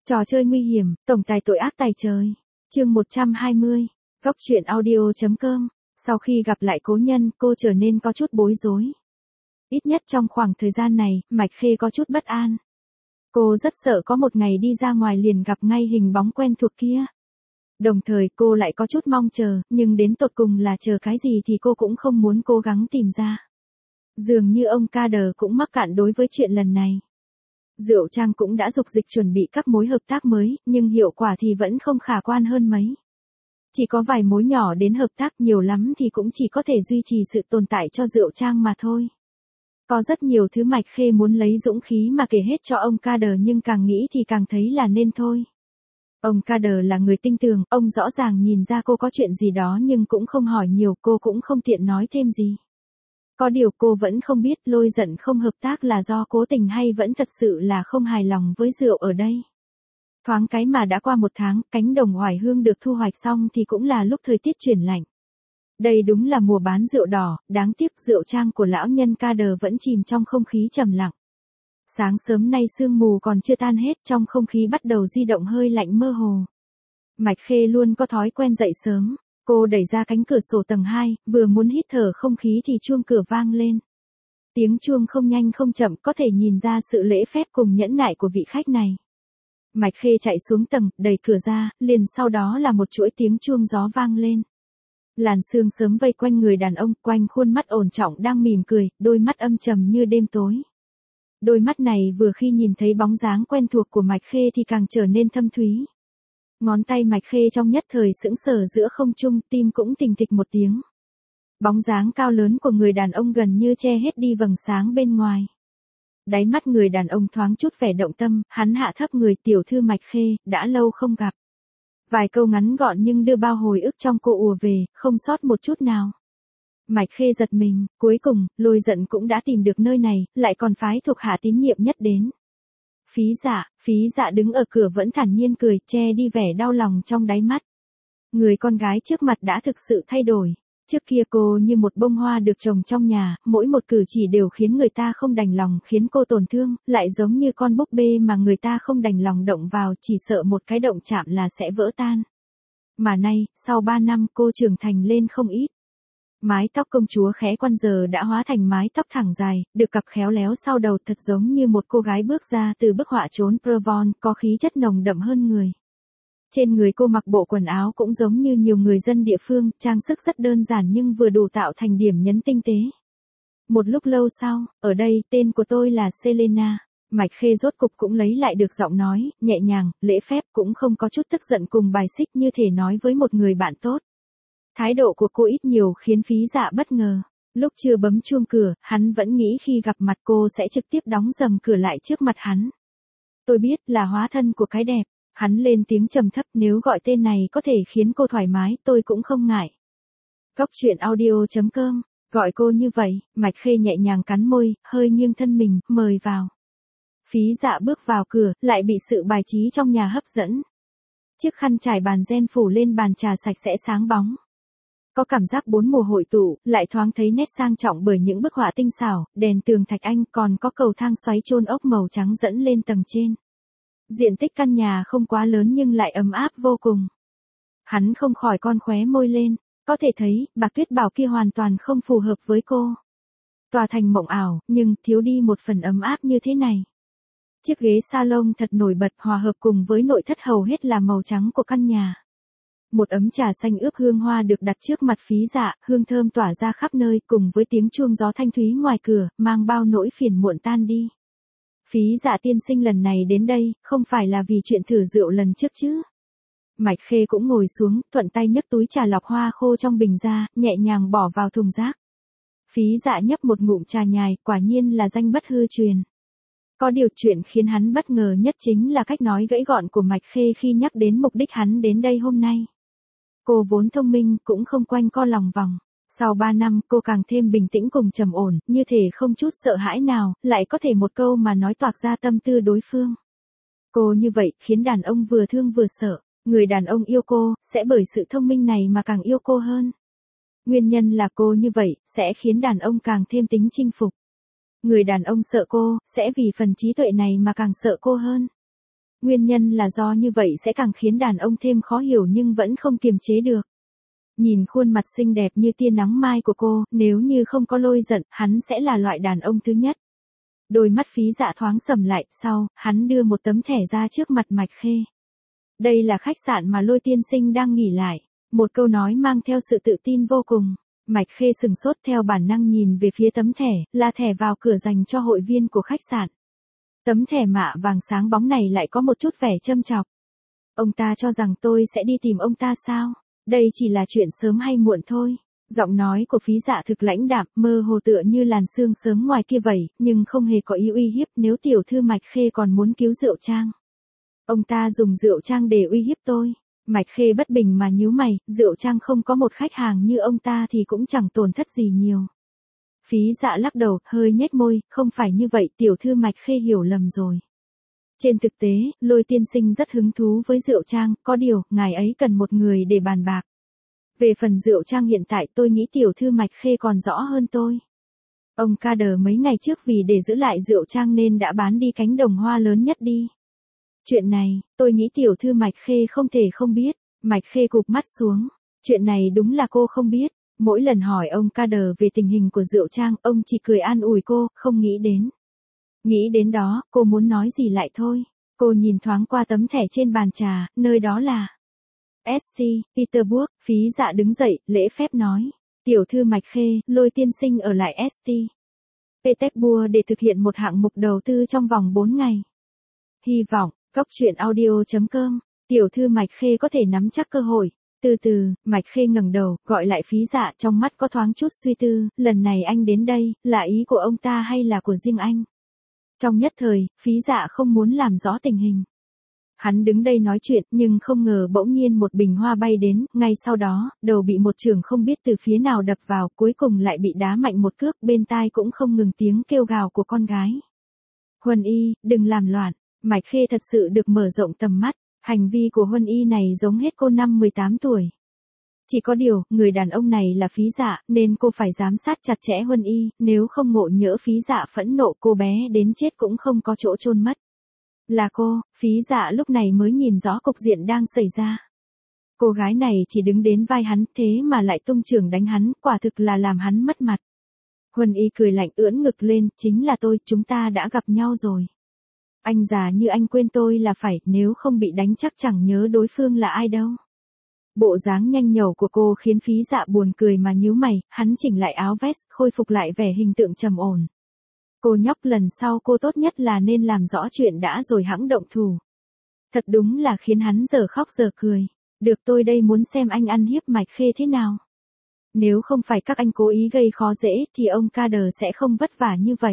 Trò chơi nguy hiểm, tổng tài tội ác tài trời. Chương 120. Góc truyện audio.com. Sau khi gặp lại cố nhân, cô trở nên có chút bối rối. Ít nhất trong khoảng thời gian này, Mạch Khê có chút bất an. Cô rất sợ có một ngày đi ra ngoài liền gặp ngay hình bóng quen thuộc kia. Đồng thời cô lại có chút mong chờ, nhưng đến tột cùng là chờ cái gì thì cô cũng không muốn cố gắng tìm ra. Dường như ông Kader cũng mắc cạn đối với chuyện lần này. Diệu Trang cũng đã dục dịch chuẩn bị các mối hợp tác mới, nhưng hiệu quả thì vẫn không khả quan hơn mấy. Chỉ có vài mối nhỏ đến hợp tác, nhiều lắm thì cũng chỉ có thể duy trì sự tồn tại cho Diệu Trang mà thôi. Có rất nhiều thứ Mạch Khê muốn lấy dũng khí mà kể hết cho ông Kader, nhưng càng nghĩ thì càng thấy là nên thôi. Ông Kader là người tinh tường, ông rõ ràng nhìn ra cô có chuyện gì đó nhưng cũng không hỏi nhiều, cô cũng không tiện nói thêm gì. Có điều cô vẫn không biết Lôi Giận không hợp tác là do cố tình hay vẫn thật sự là không hài lòng với rượu ở đây. Thoáng cái mà đã qua một tháng, cánh đồng oải hương được thu hoạch xong thì cũng là lúc thời tiết chuyển lạnh. Đây đúng là mùa bán rượu đỏ, đáng tiếc Diệu Trang của lão nhân Kader vẫn chìm trong không khí trầm lặng. Sáng sớm nay sương mù còn chưa tan hết, trong không khí bắt đầu di động hơi lạnh mơ hồ. Mạch Khê luôn có thói quen dậy sớm. Cô đẩy ra cánh cửa sổ tầng 2, vừa muốn hít thở không khí thì chuông cửa vang lên. Tiếng chuông không nhanh không chậm, có thể nhìn ra sự lễ phép cùng nhẫn nại của vị khách này. Mạch Khê chạy xuống tầng, đẩy cửa ra, liền sau đó là một chuỗi tiếng chuông gió vang lên. Làn sương sớm vây quanh người đàn ông, quanh khuôn mắt ổn trọng đang mỉm cười, đôi mắt âm trầm như đêm tối. Đôi mắt này vừa khi nhìn thấy bóng dáng quen thuộc của Mạch Khê thì càng trở nên thâm thúy. Ngón tay Mạch Khê trong nhất thời sững sờ giữa không trung, tim cũng thình thịch một tiếng. Bóng dáng cao lớn của người đàn ông gần như che hết đi vầng sáng bên ngoài. Đáy mắt người đàn ông thoáng chút vẻ động tâm, hắn hạ thấp người, tiểu thư Mạch Khê, đã lâu không gặp. Vài câu ngắn gọn nhưng đưa bao hồi ức trong cô ùa về, không sót một chút nào. Mạch Khê giật mình, cuối cùng, Lôi Giận cũng đã tìm được nơi này, lại còn phái thuộc hạ tín nhiệm nhất đến. Phí dạ đứng ở cửa vẫn thản nhiên cười, che đi vẻ đau lòng trong đáy mắt. Người con gái trước mặt đã thực sự thay đổi. Trước kia cô như một bông hoa được trồng trong nhà, mỗi một cử chỉ đều khiến người ta không đành lòng, khiến cô tổn thương, lại giống như con búp bê mà người ta không đành lòng động vào, chỉ sợ một cái động chạm là sẽ vỡ tan. Mà nay, sau 3 năm cô trưởng thành lên không ít. Mái tóc công chúa khẽ quăn giờ đã hóa thành mái tóc thẳng dài, được cặp khéo léo sau đầu, thật giống như một cô gái bước ra từ bức họa chốn Provence, có khí chất nồng đậm hơn người. Trên người cô mặc bộ quần áo cũng giống như nhiều người dân địa phương, trang sức rất đơn giản nhưng vừa đủ tạo thành điểm nhấn tinh tế. Một lúc lâu sau, ở đây, tên của tôi là Selena. Mạch Khê rốt cục cũng lấy lại được giọng nói, nhẹ nhàng, lễ phép, cũng không có chút tức giận cùng bài xích, như thể nói với một người bạn tốt. Thái độ của cô ít nhiều khiến Phí Dạ bất ngờ. Lúc chưa bấm chuông cửa, hắn vẫn nghĩ khi gặp mặt cô sẽ trực tiếp đóng rầm cửa lại trước mặt hắn. Tôi biết là hóa thân của cái đẹp. Hắn lên tiếng trầm thấp, nếu gọi tên này có thể khiến cô thoải mái, tôi cũng không ngại. Góc truyện audio.com. Gọi cô như vậy, Mạch Khê nhẹ nhàng cắn môi, hơi nghiêng thân mình, mời vào. Phí Dạ bước vào cửa, lại bị sự bài trí trong nhà hấp dẫn. Chiếc khăn trải bàn ren phủ lên bàn trà sạch sẽ sáng bóng. Có cảm giác bốn mùa hội tụ, lại thoáng thấy nét sang trọng bởi những bức họa tinh xảo, đèn tường thạch anh, còn có cầu thang xoáy chôn ốc màu trắng dẫn lên tầng trên. Diện tích căn nhà không quá lớn nhưng lại ấm áp vô cùng. Hắn không khỏi con khóe môi lên, có thể thấy, bạc tuyết bảo kia hoàn toàn không phù hợp với cô. Tòa thành mộng ảo, nhưng thiếu đi một phần ấm áp như thế này. Chiếc ghế salon thật nổi bật, hòa hợp cùng với nội thất hầu hết là màu trắng của căn nhà. Một ấm trà xanh ướp hương hoa được đặt trước mặt Phí Dạ, hương thơm tỏa ra khắp nơi, cùng với tiếng chuông gió thanh thúy ngoài cửa, mang bao nỗi phiền muộn tan đi. Phí Dạ tiên sinh lần này đến đây, không phải là vì chuyện thử rượu lần trước chứ? Mạch Khê cũng ngồi xuống, thuận tay nhấc túi trà lọc hoa khô trong bình ra, nhẹ nhàng bỏ vào thùng rác. Phí Dạ nhấp một ngụm trà nhài, quả nhiên là danh bất hư truyền. Có điều chuyện khiến hắn bất ngờ nhất chính là cách nói gãy gọn của Mạch Khê khi nhắc đến mục đích hắn đến đây hôm nay. Cô vốn thông minh, cũng không quanh co lòng vòng. Sau 3 năm, cô càng thêm bình tĩnh cùng trầm ổn, như thể không chút sợ hãi nào, lại có thể một câu mà nói toạc ra tâm tư đối phương. Cô như vậy, khiến đàn ông vừa thương vừa sợ. Người đàn ông yêu cô, sẽ bởi sự thông minh này mà càng yêu cô hơn. Nguyên nhân là cô như vậy, sẽ khiến đàn ông càng thêm tính chinh phục. Người đàn ông sợ cô, sẽ vì phần trí tuệ này mà càng sợ cô hơn. Nguyên nhân là do như vậy sẽ càng khiến đàn ông thêm khó hiểu nhưng vẫn không kiềm chế được. Nhìn khuôn mặt xinh đẹp như tia nắng mai của cô, nếu như không có lôi giận, hắn sẽ là loại đàn ông thứ nhất. Đôi mắt Phí Dạ thoáng sầm lại, sau, hắn đưa một tấm thẻ ra trước mặt Mạch Khê. Đây là khách sạn mà Lôi tiên sinh đang nghỉ lại. Một câu nói mang theo sự tự tin vô cùng. Mạch Khê sừng sốt theo bản năng nhìn về phía tấm thẻ, là thẻ vào cửa dành cho hội viên của khách sạn. Tấm thẻ mạ vàng sáng bóng này lại có một chút vẻ châm chọc. Ông ta cho rằng tôi sẽ đi tìm ông ta sao? Đây chỉ là chuyện sớm hay muộn thôi. Giọng nói của Phí Dạ thực lãnh đạm, mơ hồ tựa như làn sương sớm ngoài kia vậy, nhưng không hề có ý uy hiếp nếu tiểu thư Mạch Khê còn muốn cứu Rượu Trang. Ông ta dùng Rượu Trang để uy hiếp tôi. Mạch Khê bất bình mà nhíu mày, Rượu Trang không có một khách hàng như ông ta thì cũng chẳng tổn thất gì nhiều. Phí Dạ lắc đầu, hơi nhếch môi, không phải như vậy, tiểu thư Mạch Khê hiểu lầm rồi. Trên thực tế, Lôi tiên sinh rất hứng thú với Rượu Trang, có điều, ngài ấy cần một người để bàn bạc. Về phần Rượu Trang hiện tại tôi nghĩ tiểu thư Mạch Khê còn rõ hơn tôi. Ông Kader mấy ngày trước vì để giữ lại Rượu Trang nên đã bán đi cánh đồng hoa lớn nhất đi. Chuyện này, tôi nghĩ tiểu thư Mạch Khê không thể không biết. Mạch Khê cụp mắt xuống. Chuyện này đúng là cô không biết. Mỗi lần hỏi ông Kader về tình hình của Rượu Trang, ông chỉ cười an ủi cô, không nghĩ đến. Nghĩ đến đó, cô muốn nói gì lại thôi. Cô nhìn thoáng qua tấm thẻ trên bàn trà, nơi đó là St. Petersburg. Phí Dạ đứng dậy, lễ phép nói. Tiểu thư Mạch Khê, Lôi tiên sinh ở lại St. Petersburg để thực hiện một hạng mục đầu tư trong vòng 4 ngày. Hy vọng, Cốc truyện audio.com, tiểu thư Mạch Khê có thể nắm chắc cơ hội. Từ từ, Mạch Khê ngẩng đầu, gọi lại Phí Dạ, trong mắt có thoáng chút suy tư, lần này anh đến đây, là ý của ông ta hay là của riêng anh? Trong nhất thời, Phí Dạ không muốn làm rõ tình hình. Hắn đứng đây nói chuyện, nhưng không ngờ bỗng nhiên một bình hoa bay đến, ngay sau đó, đầu bị một chưởng không biết từ phía nào đập vào, cuối cùng lại bị đá mạnh một cước, bên tai cũng không ngừng tiếng kêu gào của con gái. Huân Y, đừng làm loạn. Mạch Khê thật sự được mở rộng tầm mắt, hành vi của Huân Y này giống hết cô năm 18 tuổi. Chỉ có điều, người đàn ông này là Phí Dạ, nên cô phải giám sát chặt chẽ Huân Y, nếu không ngộ nhỡ Phí Dạ phẫn nộ cô bé đến chết cũng không có chỗ chôn mất. Là cô, Phí Dạ lúc này mới nhìn rõ cục diện đang xảy ra. Cô gái này chỉ đứng đến vai hắn, thế mà lại tung chưởng đánh hắn, quả thực là làm hắn mất mặt. Huân Y cười lạnh ưỡn ngực lên, chính là tôi, chúng ta đã gặp nhau rồi. Anh già như anh quên tôi là phải, nếu không bị đánh chắc chẳng nhớ đối phương là ai đâu. Bộ dáng nhanh nhẩu của cô khiến Phí Dạ buồn cười mà nhíu mày, hắn chỉnh lại áo vest, khôi phục lại vẻ hình tượng trầm ổn. Cô nhóc, lần sau cô tốt nhất là nên làm rõ chuyện đã rồi hẵng động thủ. Thật đúng là khiến hắn giờ khóc giờ cười. Được, tôi đây muốn xem anh ăn hiếp Mạch Khê thế nào. Nếu không phải các anh cố ý gây khó dễ thì ông Kader sẽ không vất vả như vậy.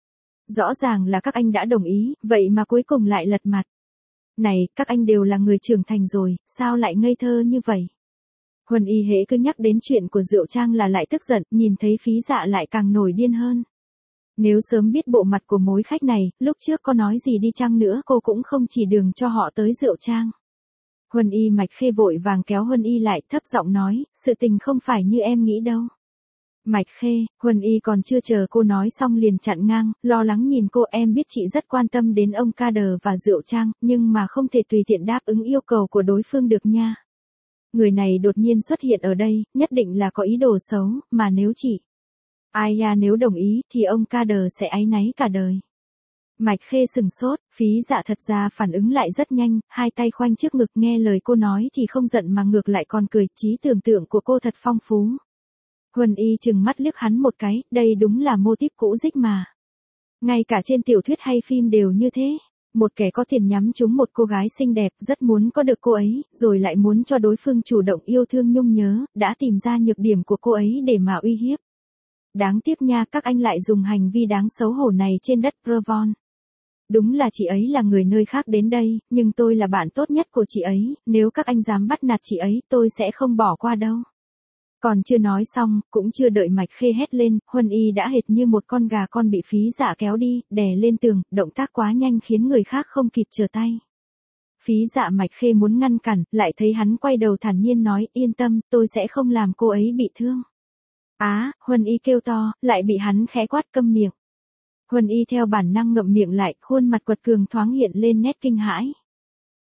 Rõ ràng là các anh đã đồng ý, vậy mà cuối cùng lại lật mặt. Này, các anh đều là người trưởng thành rồi, sao lại ngây thơ như vậy? Huân Y hễ cứ nhắc đến chuyện của Rượu Trang là lại tức giận, nhìn thấy Phí Dạ lại càng nổi điên hơn. Nếu sớm biết bộ mặt của mối khách này, lúc trước có nói gì đi chăng nữa cô cũng không chỉ đường cho họ tới Rượu Trang. Huân Y. Mạch Khê vội vàng kéo Huân Y lại, thấp giọng nói, sự tình không phải như em nghĩ đâu. Mạch Khê, Huân Y còn chưa chờ cô nói xong liền chặn ngang, lo lắng nhìn cô, em biết chị rất quan tâm đến ông Kader và Rượu Trang, nhưng mà không thể tùy tiện đáp ứng yêu cầu của đối phương được nha. Người này đột nhiên xuất hiện ở đây, nhất định là có ý đồ xấu, mà nếu chị Aya nếu đồng ý thì ông Kader sẽ áy náy cả đời. Mạch Khê sừng sốt, Phí Dạ thật ra phản ứng lại rất nhanh, hai tay khoanh trước ngực, nghe lời cô nói thì không giận mà ngược lại còn cười, trí tưởng tượng của cô thật phong phú. Huân Y chừng mắt liếc hắn một cái, đây đúng là mô típ cũ dích mà. Ngay cả trên tiểu thuyết hay phim đều như thế. Một kẻ có tiền nhắm trúng một cô gái xinh đẹp, rất muốn có được cô ấy, rồi lại muốn cho đối phương chủ động yêu thương nhung nhớ, đã tìm ra nhược điểm của cô ấy để mà uy hiếp. Đáng tiếc nha, các anh lại dùng hành vi đáng xấu hổ này trên đất Provence. Đúng là chị ấy là người nơi khác đến đây, nhưng tôi là bạn tốt nhất của chị ấy, nếu các anh dám bắt nạt chị ấy, tôi sẽ không bỏ qua đâu. Còn chưa nói xong, cũng chưa đợi Mạch Khê hét lên, Huân Y đã hệt như một con gà con bị Phí Dạ kéo đi, đè lên tường, động tác quá nhanh khiến người khác không kịp trở tay. Phí Dạ. Mạch Khê muốn ngăn cản, lại thấy hắn quay đầu thản nhiên nói, yên tâm, tôi sẽ không làm cô ấy bị thương. Á, Huân Y kêu to, lại bị hắn khẽ quát câm miệng. Huân Y theo bản năng ngậm miệng lại, khuôn mặt quật cường thoáng hiện lên nét kinh hãi.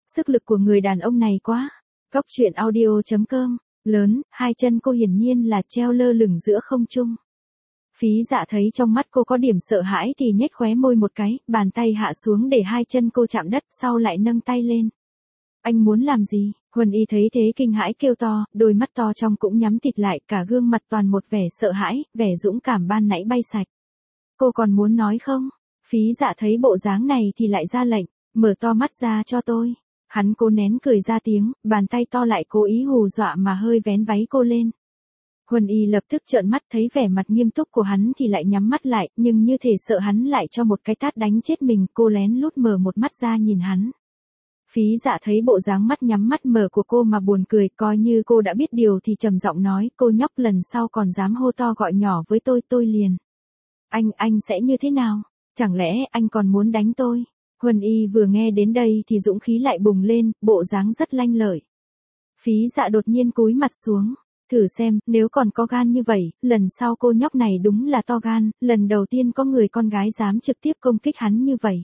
Sức lực của người đàn ông này quá. Góc truyện audio.com. Lớn, hai chân cô hiển nhiên là treo lơ lửng giữa không trung. Phí Dạ thấy trong mắt cô có điểm sợ hãi thì nhếch khóe môi một cái, bàn tay hạ xuống để hai chân cô chạm đất, sau lại nâng tay lên. Anh muốn làm gì? Huân Y thấy thế kinh hãi kêu to, đôi mắt to trong cũng nhắm tịt lại, cả gương mặt toàn một vẻ sợ hãi, vẻ dũng cảm ban nãy bay sạch. Cô còn muốn nói không? Phí Dạ thấy bộ dáng này thì lại ra lệnh, mở to mắt ra cho tôi. Hắn cố nén cười ra tiếng, bàn tay to lại cố ý hù dọa mà hơi vén váy cô lên. Huân Y lập tức trợn mắt, thấy vẻ mặt nghiêm túc của hắn thì lại nhắm mắt lại, nhưng như thể sợ hắn lại cho một cái tát đánh chết mình, cô lén lút mở một mắt ra nhìn hắn. Phí Dạ thấy bộ dáng mắt nhắm mắt mở của cô mà buồn cười, coi như cô đã biết điều thì trầm giọng nói, cô nhóc lần sau còn dám hô to gọi nhỏ với tôi liền. Anh sẽ như thế nào? Chẳng lẽ anh còn muốn đánh tôi? Huân Y vừa nghe đến đây thì dũng khí lại bùng lên, bộ dáng rất lanh lợi. Phí Dạ đột nhiên cúi mặt xuống. Thử xem, nếu còn có gan như vậy, lần sau cô nhóc này đúng là to gan, lần đầu tiên có người con gái dám trực tiếp công kích hắn như vậy.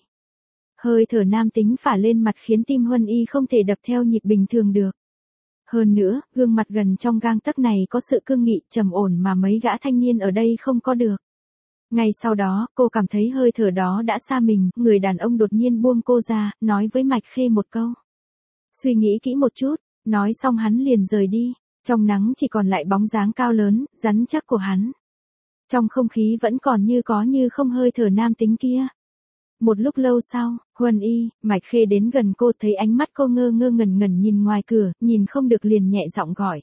Hơi thở nam tính phả lên mặt khiến tim Huân Y không thể đập theo nhịp bình thường được. Hơn nữa, gương mặt gần trong gang tấc này có sự cương nghị, trầm ổn mà mấy gã thanh niên ở đây không có được. Ngay sau đó, cô cảm thấy hơi thở đó đã xa mình, người đàn ông đột nhiên buông cô ra, nói với Mạch Khê một câu. Suy nghĩ kỹ một chút, nói xong hắn liền rời đi. Trong nắng chỉ còn lại bóng dáng cao lớn, rắn chắc của hắn. Trong không khí vẫn còn như có như không hơi thở nam tính kia. Một lúc lâu sau, Huân Y, Mạch Khê đến gần cô, thấy ánh mắt cô ngơ ngơ ngẩn ngẩn nhìn ngoài cửa, nhìn không được liền nhẹ giọng gọi.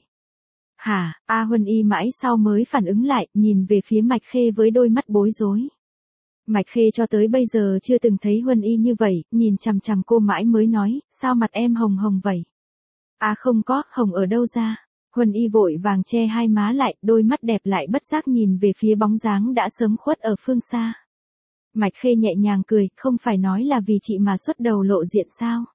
Hả? Huân Y mãi sau mới phản ứng lại, nhìn về phía Mạch Khê với đôi mắt bối rối. Mạch Khê cho tới bây giờ chưa từng thấy Huân Y như vậy, nhìn chằm chằm cô mãi mới nói, sao mặt em hồng hồng vậy? Không có, hồng ở đâu ra? Huân Y vội vàng che hai má lại, đôi mắt đẹp lại bất giác nhìn về phía bóng dáng đã sớm khuất ở phương xa. Mạch Khê nhẹ nhàng cười, không phải nói là vì chị mà xuất đầu lộ diện sao?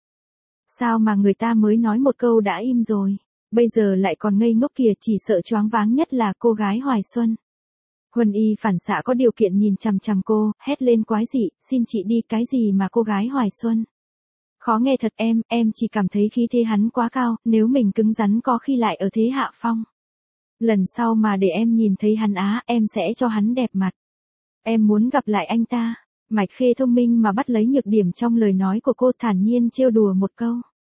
Sao mà người ta mới nói một câu đã im rồi, bây giờ lại còn ngây ngốc kìa, chỉ sợ choáng váng nhất là cô gái Hoài Xuân. Huân Y phản xạ có điều kiện nhìn chằm chằm cô, hét lên quái dị, xin chị đi, cái gì mà cô gái Hoài Xuân? Khó nghe thật em chỉ cảm thấy khí thế hắn quá cao, nếu mình cứng rắn có khi lại ở thế hạ phong. Lần sau mà để em nhìn thấy hắn em sẽ cho hắn đẹp mặt. Em muốn gặp lại anh ta. Mạch Khê thông minh mà bắt lấy nhược điểm trong lời nói của cô, thản nhiên trêu đùa một câu.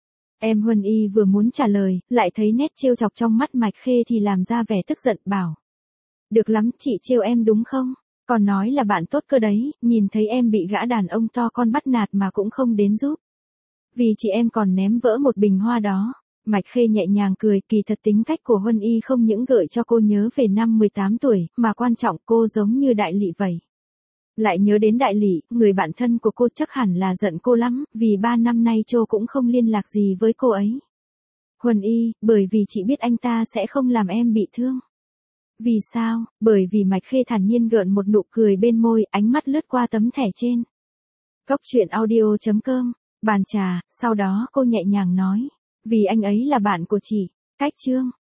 Em Huân Y vừa muốn trả lời, lại thấy nét trêu chọc trong mắt Mạch Khê thì làm ra vẻ tức giận bảo. Được lắm, chị trêu em đúng không? Còn nói là bạn tốt cơ đấy, nhìn thấy em bị gã đàn ông to con bắt nạt mà cũng không đến giúp. Vì chị em còn ném vỡ một bình hoa đó. Mạch Khê nhẹ nhàng cười, kỳ thật tính cách của Huân Y không những gợi cho cô nhớ về năm 18 tuổi, mà quan trọng cô giống như Đại Lị vậy. Lại nhớ đến Đại Lị, người bạn thân của cô chắc hẳn là giận cô lắm, vì 3 năm nay Châu cũng không liên lạc gì với cô ấy. Huân Y, bởi vì chị biết anh ta sẽ không làm em bị thương. Vì sao? Bởi vì Mạch Khê thản nhiên gợn một nụ cười bên môi, ánh mắt lướt qua tấm thẻ trên. Góc truyện audio.com. Bàn trà, sau đó cô nhẹ nhàng nói. Vì anh ấy là bạn của chị. Cách chương.